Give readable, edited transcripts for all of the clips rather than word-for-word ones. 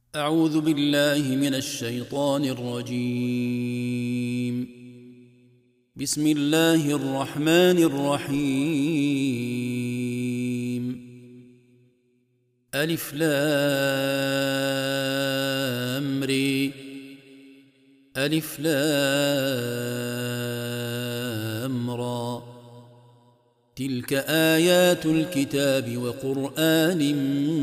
أعوذ بالله من الشيطان الرجيم. بسم الله الرحمن الرحيم. ألف لام ري ألف لام را تلك آيات الكتاب وقرآن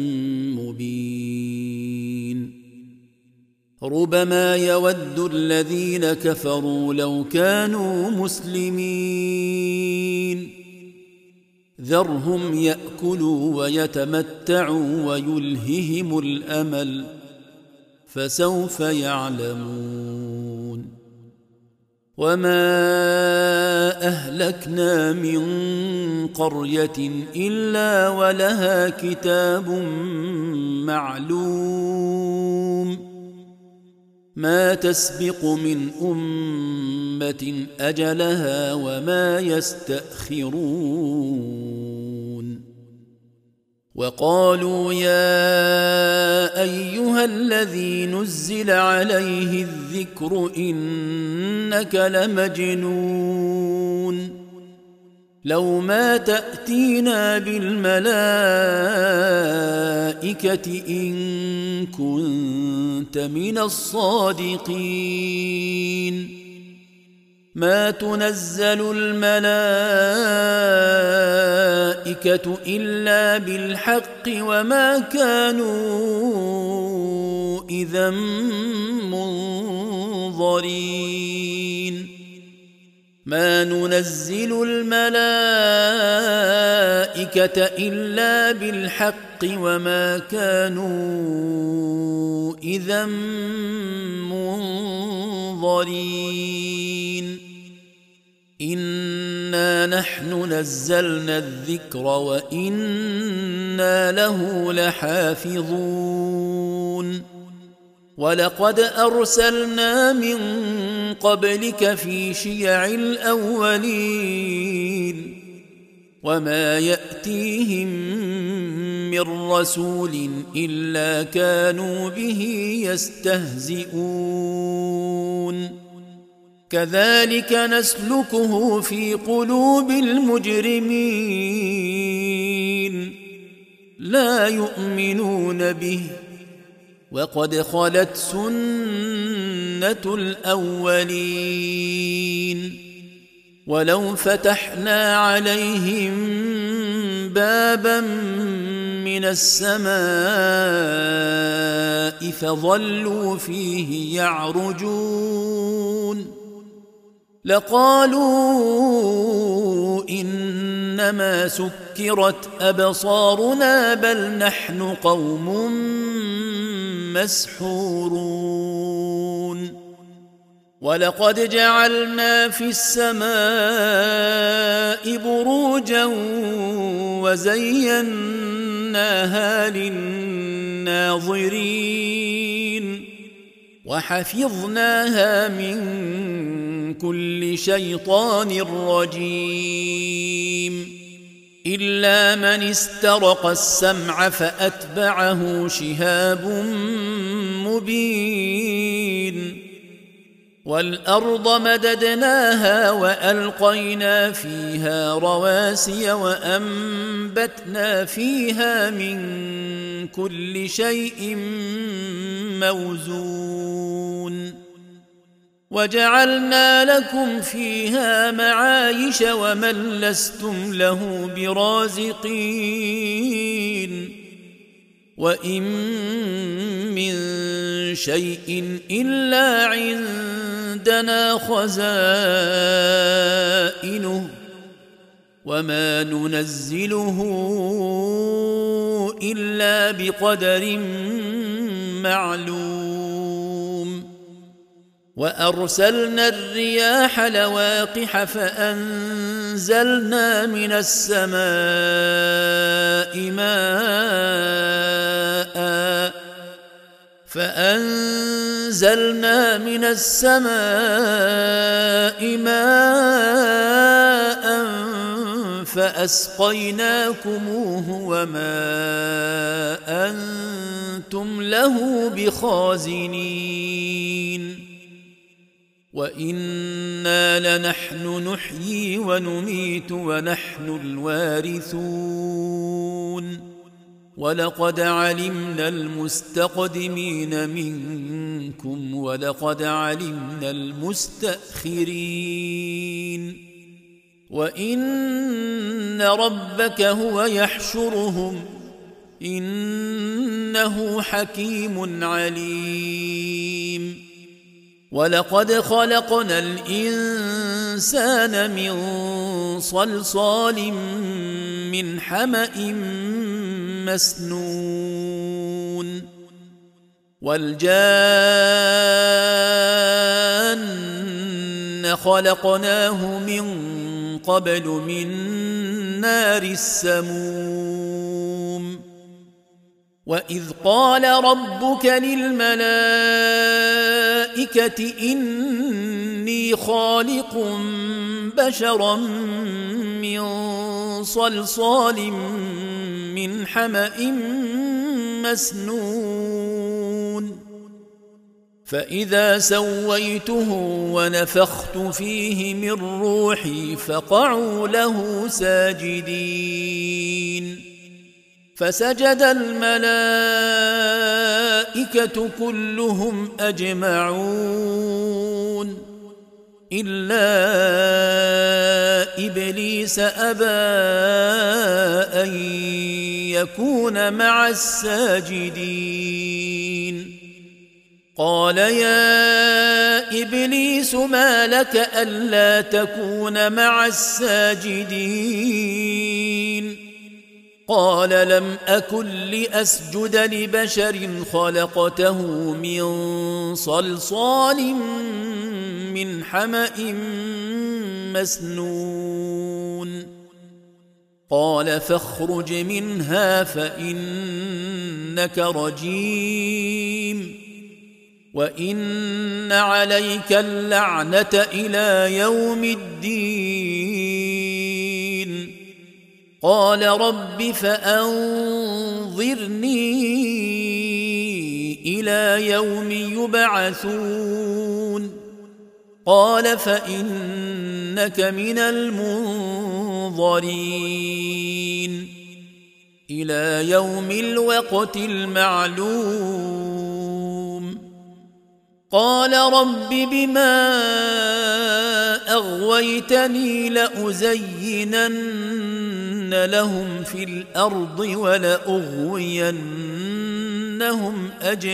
مبين. ربما يود الذين كفروا لو كانوا مسلمين. ذرهم يأكلوا ويتمتعوا ويلههم الأمل فسوف يعلمون. وما أهلكنا من قرية إلا ولها كتاب معلوم. ما تسبق من أمة أجلها وما يستأخرون. وقالوا يا أيها الذي نزل عليه الذكر إنك لمجنون. لو ما تأتينا بالملائكة إن كنت من الصادقين. ما تنزل الملائكة إلا بالحق وما كانوا إذا منظرين. ما ننزل الملائكة إلا بالحق وما كانوا إذا منظرين. إنا نحن نزلنا الذكر وإنا له لحافظون. ولقد أرسلنا من قبلك في شيع الأولين وما يأتيهم من رسول إلا كانوا به يستهزئون. كذلك نسلكه في قلوب المجرمين. لا يؤمنون به وقد خلت سنة الأولين. ولو فتحنا عليهم بابا من السماء فظلوا فيه يعرجون لقالوا إنما سكرت أبصارنا بل نحن قوم مسحورون. ولقد جعلنا في السماء بروجا وزيناها للناظرين وحفظناها من كل شيطان رجيم. إلا من استرق السمع فأتبعه شهاب مبين. والأرض مددناها وألقينا فيها رواسي وأنبتنا فيها من كل شيء موزون. وجعلنا لكم فيها معايش ومن لستم له برازقين. وإن من شيء إلا عندنا خزائنه وما ننزله إلا بقدر معلوم. وأرسلنا الرياح لواقح فأنزلنا من السماء ماء فأسقيناكموه وما أنتم له بخازنين وإنا لنحن نحيي ونميت ونحن الوارثون ولقد علمنا المستقدمين منكم ولقد علمنا المستأخرين وإن ربك هو يحشرهم إنه حكيم عليم ولقد خلقنا الإنسان من صلصال من حمأ مسنون والجان خلقناه من قبل من نار السموم وإذ قال ربك للملائكة إني خالق بشرا من صلصال من حمأ مسنون فإذا سويته ونفخت فيه من روحي فقعوا له ساجدين فسجد الملائكة كلهم أجمعون إلا إبليس أبى أن يكون مع الساجدين قال يا إبليس ما لك ألا تكون مع الساجدين قال لم أكن لأسجد لبشر خلقته من صلصال من حمأ مسنون قال فاخرج منها فإنك رجيم وإن عليك اللعنة إلى يوم الدين قال رب فأنظرني إلى يوم يبعثون قال فإنك من المنظرين إلى يوم الوقت المعلوم قال رب بما أغويتني لأزينن لهم في الأرض ولأغوينهم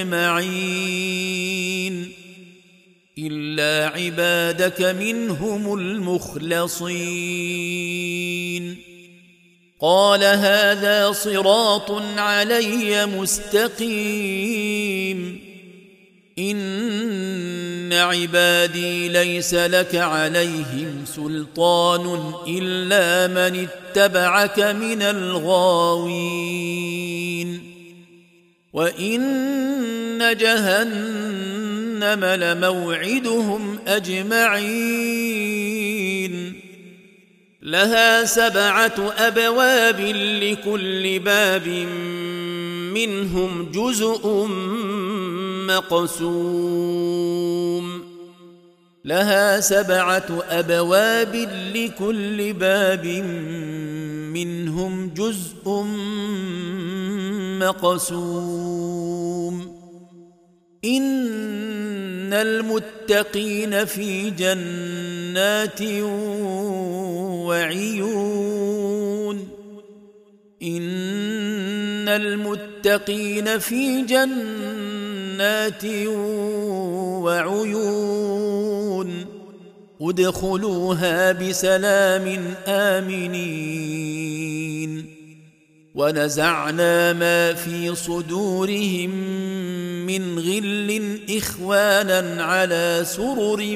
أجمعين إلا عبادك منهم المخلصين قال هذا صراط علي مستقيم إن عبادي ليس لك عليهم سلطان إلا من اتبعك من الغاوين وإن جهنم لموعدهم أجمعين لها 7 أبواب لكل باب منهم جزء مقسوم لها 7 أبواب لكل باب منهم جزء مقسوم إن المتقين في جنات وعيون إن المتقين في جنات وعيون ادخلوها بسلام آمنين ونزعنا ما في صدورهم من غل إخوانا على سرر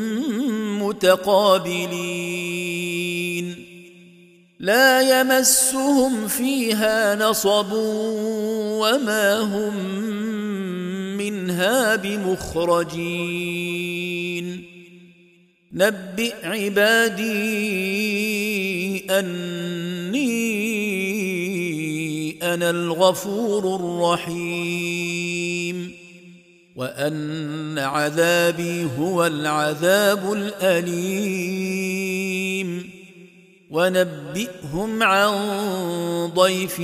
متقابلين لا يمسهم فيها نصب وما هم منها بمخرجين نبئ عبادي أني أنا الغفور الرحيم وأن عذابي هو العذاب الأليم ونبئهم عن ضيف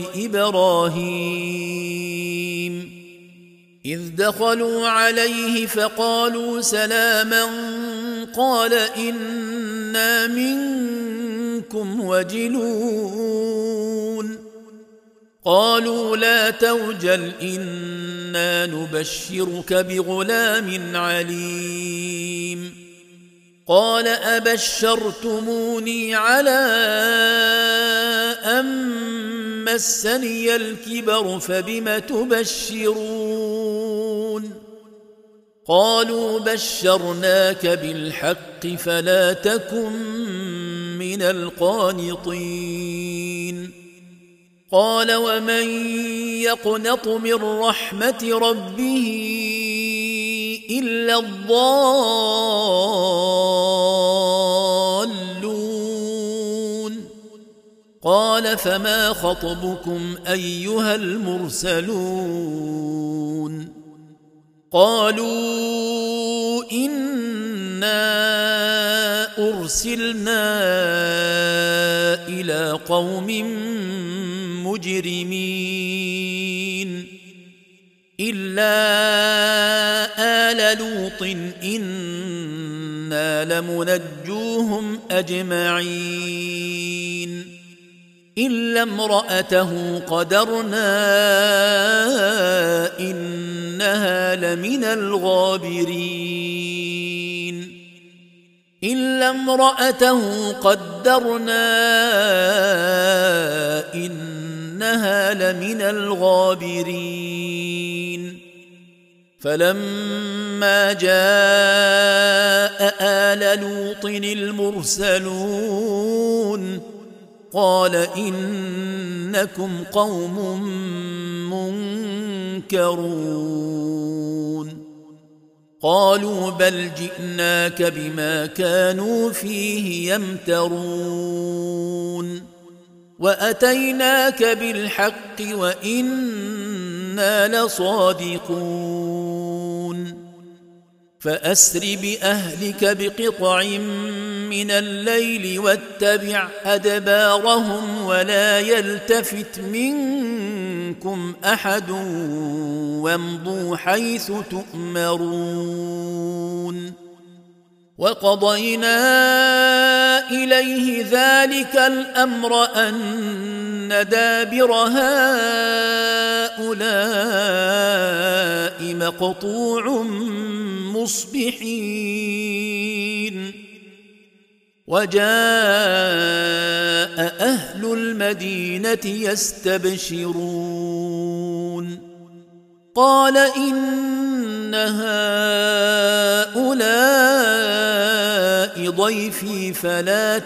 إبراهيم إذ دخلوا عليه فقالوا سلاما قال إنا منكم وجلون قالوا لا توجل إنا نبشرك بغلام عليم قال أبشرتموني على أن مسني الكبر فبم تبشرون قالوا بشرناك بالحق فلا تكن من القانطين قال ومن يقنط من رحمة ربه إلا الضالون قال فما خطبكم أيها المرسلون قالوا إنا أرسلنا إلى قوم مجرمين إلا آل لوط إنا لمنجوهم أجمعين إلا امرأته قدرنا إنها لمن الغابرين إلا امرأته قدرنا إنها لمن الغابرين فلما جاء آل لوط المرسلون قال إنكم قوم منكرون قالوا بل جئناك بما كانوا فيه يمترون وأتيناك بالحق وإنا لصادقون فأسر بأهلك بقطع من الليل واتبع أدبارهم ولا يلتفت منكم أحد وامضوا حيث تؤمرون وقضينا إليه ذلك الأمر أن دابر هؤلاء مقطوع مصبحين وجاء أهل المدينة يستبشرون قال إن هؤلاء ضيفي فلا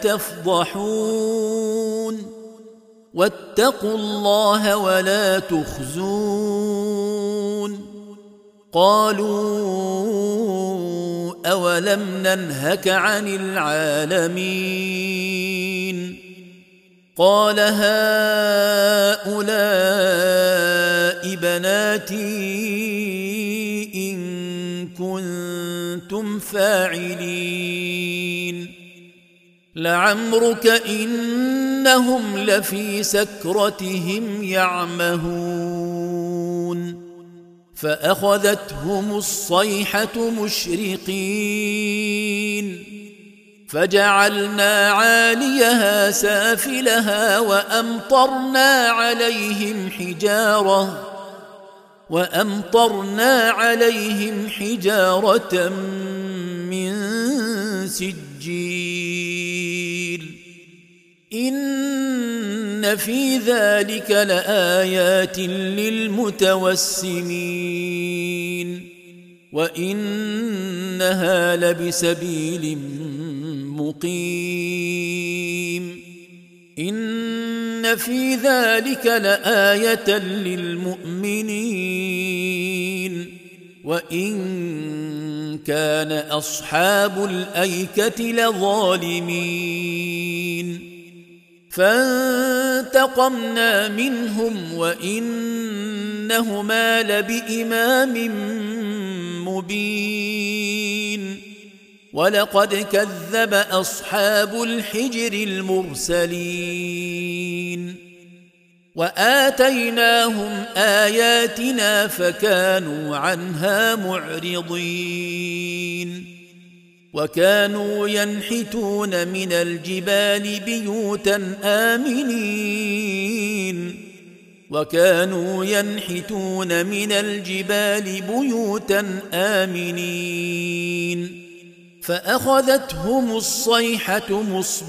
تفضحون واتقوا الله ولا تخزون قالوا أولم ننهك عن العالمين قال هؤلاء بناتي إن كنتم فاعلين لعمرك إنهم لفي سكرتهم يعمهون فأخذتهم الصيحة مشرقين فجعلنا عاليها سافلها وأمطرنا عليهم حجارة من سجيل إن في ذلك لآيات للمتوسمين وإنها لبسبيل مقيم إن في ذلك لآية للمؤمنين وإن كان أصحاب الأيكة لظالمين فانتقمنا منهم وإنهما لبإمام المبين ولقد كذب أصحاب الحجر المرسلين وآتيناهم آياتنا فكانوا عنها معرضين وكانوا ينحتون من الجبال بيوتا آمنين فأخذتهم الصيحة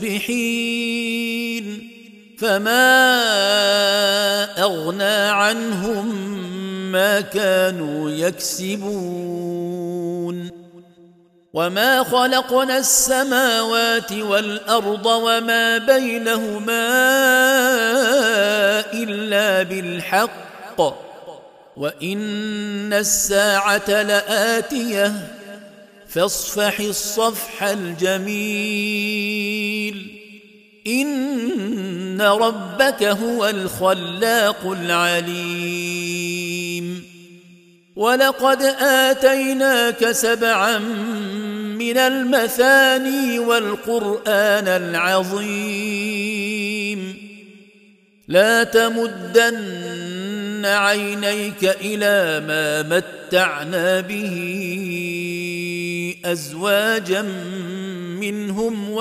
مصبحين فما أغنى عنهم ما كانوا يكسبون وما خلقنا السماوات والأرض وما بينهما إلا بالحق وإن الساعة لآتية فاصفح الصفح الجميل إن ربك هو الخلاق العليم ولقد آتيناك 7 من المثاني والقرآن العظيم لا تمدن عينيك إلى ما متعنا به أزواجا منهم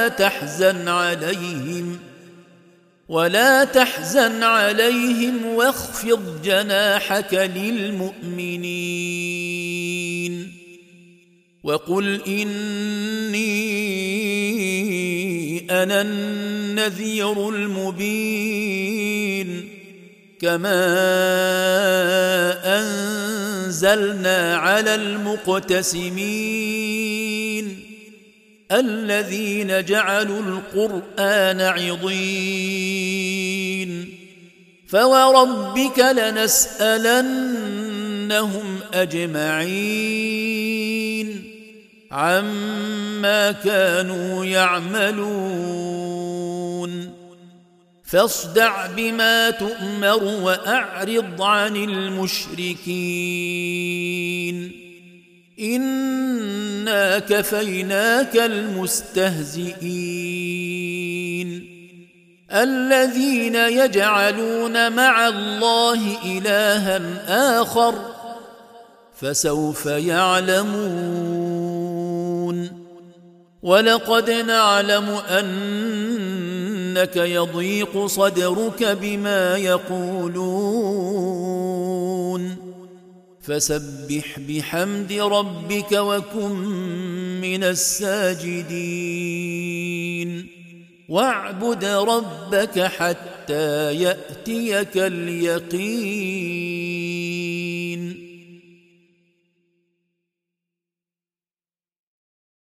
ولا تحزن عليهم واخفض جناحك للمؤمنين وقل إني أنا النذير المبين كما أنزلنا على المقتسمين الذين جعلوا القرآن عضين فوربك لنسألنهم أجمعين عما كانوا يعملون فاصدع بما تؤمر وأعرض عن المشركين إنا كفيناك المستهزئين الذين يجعلون مع الله إلها آخر فسوف يعلمون ولقد نعلم أنك يضيق صدرك بما يقولون فسبح بحمد ربك وكن من الساجدين واعبد ربك حتى يأتيك اليقين.